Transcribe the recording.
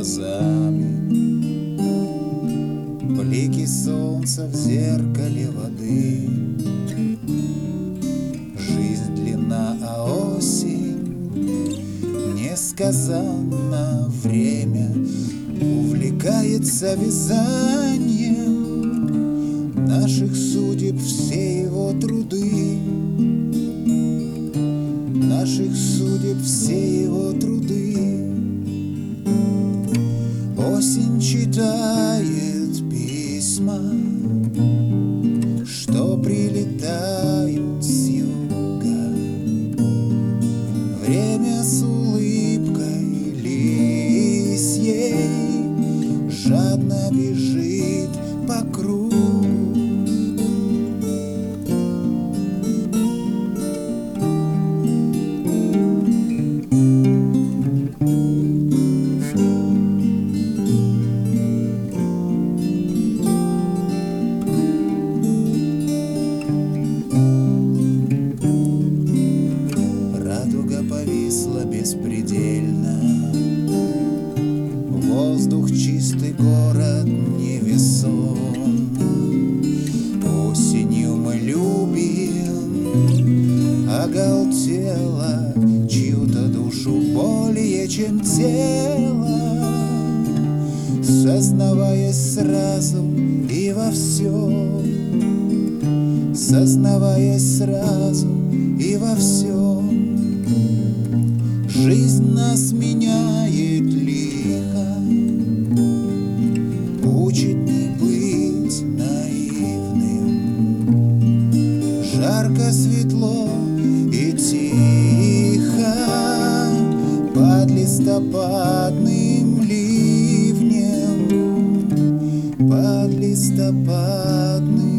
глазами, блики солнца в зеркале воды. Жизнь длинна, а осень несказанно. Время увлекается вязанием наших судеб, все его труды. Наших судеб, все его труды. Осень читает письма, что прилетают с юга. Время с улыбкой лисьей жадно бежит по кругу. Повисла беспредельно, воздух чистый, город невесом. Осенью мы любим оголтело чью-то душу более, чем тело, сознаваясь сразу и во всем, сознаваясь сразу и во всем. Жизнь нас меняет лихо, учит не быть наивным. Жарко, светло и тихо под листопадным ливнем, под листопадным